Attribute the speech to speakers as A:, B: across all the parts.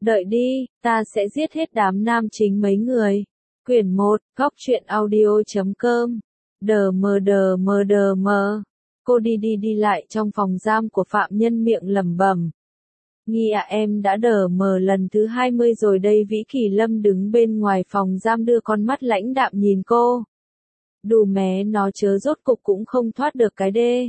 A: Đợi đi, ta sẽ giết hết đám nam chính mấy người. Quyển 1, góc truyện audio.com. DMDMDM. Cô đi lại trong phòng giam của phạm nhân miệng lẩm bẩm. Nghi à, em đã lần thứ 20 rồi đây. Vĩ Kỳ Lâm đứng bên ngoài phòng giam đưa con mắt lãnh đạm nhìn cô. Đù mé nó chớ, rốt cục cũng không thoát được cái đê.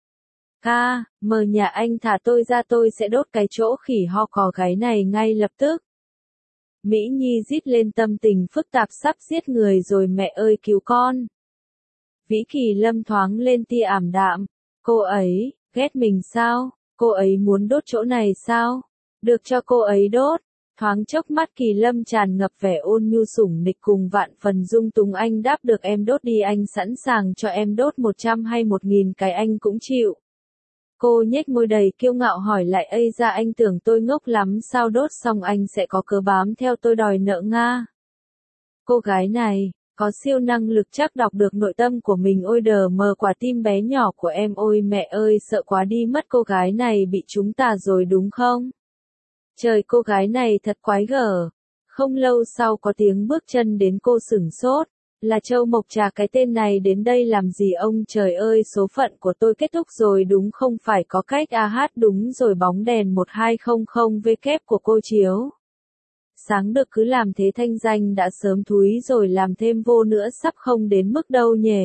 A: Mờ nhà anh thả tôi ra, tôi sẽ đốt cái chỗ khỉ ho cò gáy này ngay lập tức. Mỹ Nhi rít lên, tâm tình phức tạp, sắp giết người rồi, mẹ ơi cứu con. Vĩ Kỳ Lâm thoáng lên tia ảm đạm. Cô ấy, ghét mình sao? Cô ấy muốn đốt chỗ này sao? Được cho cô ấy đốt. Thoáng chốc mắt Kỳ Lâm tràn ngập vẻ ôn nhu sủng nịch cùng vạn phần dung túng. Anh đáp được, em đốt đi, anh sẵn sàng cho em đốt 100 hay 1000 cái anh cũng chịu. Cô nhếch môi đầy kiêu ngạo hỏi lại, ây da, anh tưởng tôi ngốc lắm sao, đốt xong anh sẽ có cớ bám theo tôi đòi nợ nga. Cô gái này, có siêu năng lực, chắc đọc được nội tâm của mình. Ôi đờ mờ, quả tim bé nhỏ của em, ôi mẹ ơi, sợ quá đi mất, cô gái này bị chúng ta rồi đúng không? Trời, cô gái này thật quái gở. Không lâu sau có tiếng bước chân đến, cô sửng sốt. Là Châu Mộc Trà, cái tên này đến đây làm gì ông trời ơi, số phận của tôi kết thúc rồi đúng không, phải có cách. Đúng rồi, bóng đèn 1200W của cô chiếu. Sáng được cứ làm thế, thanh danh đã sớm thúi rồi, làm thêm vô nữa sắp không đến mức đâu nhỉ.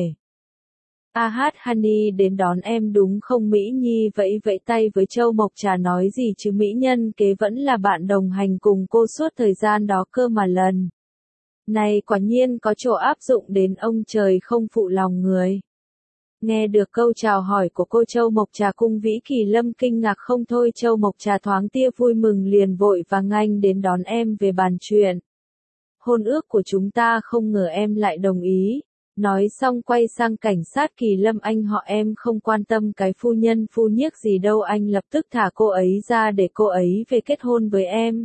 A: Honey đến đón em đúng không? Mỹ Nhi vẫy vẫy tay với Châu Mộc Trà, nói gì chứ mỹ nhân kế vẫn là bạn đồng hành cùng cô suốt thời gian đó cơ mà. Lần này quả nhiên có chỗ áp dụng đến, ông trời không phụ lòng người. Nghe được câu chào hỏi của cô, Châu Mộc Trà cùng Vĩ Kỳ Lâm kinh ngạc không thôi. Châu Mộc Trà thoáng tia vui mừng, liền vội và nhanh đến đón em về bàn chuyện hôn ước của chúng ta, không ngờ em lại đồng ý. Nói xong quay sang cảnh sát, Kỳ Lâm anh họ em không quan tâm cái phu nhân phu nhiếc gì đâu, anh lập tức thả cô ấy ra để cô ấy về kết hôn với em.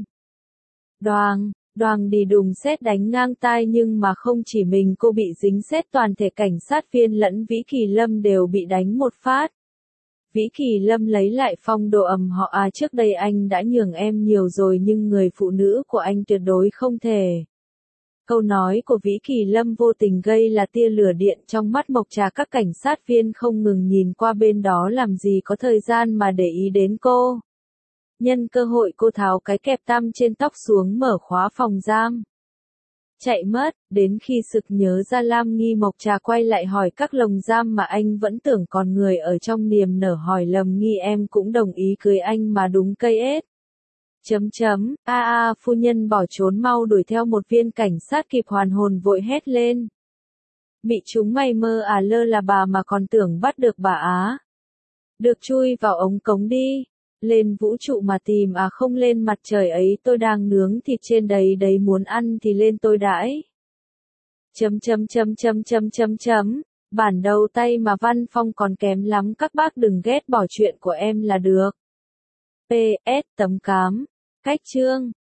A: Đoàng đi đùng, sét đánh ngang tai, nhưng mà không chỉ mình cô bị dính sét, toàn thể cảnh sát viên lẫn Vĩ Kỳ Lâm đều bị đánh một phát. Vĩ Kỳ Lâm lấy lại phong độ ầm họ, trước đây anh đã nhường em nhiều rồi nhưng người phụ nữ của anh tuyệt đối không thể. Câu nói của Vĩ Kỳ Lâm vô tình gây là tia lửa điện trong mắt Mộc Trà, các cảnh sát viên không ngừng nhìn qua bên đó, làm gì có thời gian mà để ý đến cô. Nhân cơ hội cô tháo cái kẹp tăm trên tóc xuống, mở khóa phòng giam. Chạy mất, đến khi sực nhớ ra Lam Nghi, Mộc Trà quay lại hỏi các lồng giam mà anh vẫn tưởng còn người ở trong, niềm nở hỏi lầm Nghi, em cũng đồng ý cưới anh mà đúng cây ết. Phu nhân bỏ trốn mau đuổi theo, một viên cảnh sát kịp hoàn hồn vội hét lên. Bị chúng mày mơ lơ là bà mà còn tưởng bắt được bà á. Được, chui vào ống cống đi. Lên vũ trụ mà tìm không lên mặt trời ấy, tôi đang nướng thịt trên đấy, muốn ăn thì lên tôi đãi. Bản đầu tay mà văn phong còn kém lắm, các bác đừng ghét bỏ chuyện của em là được. PS tấm cám. Cách chương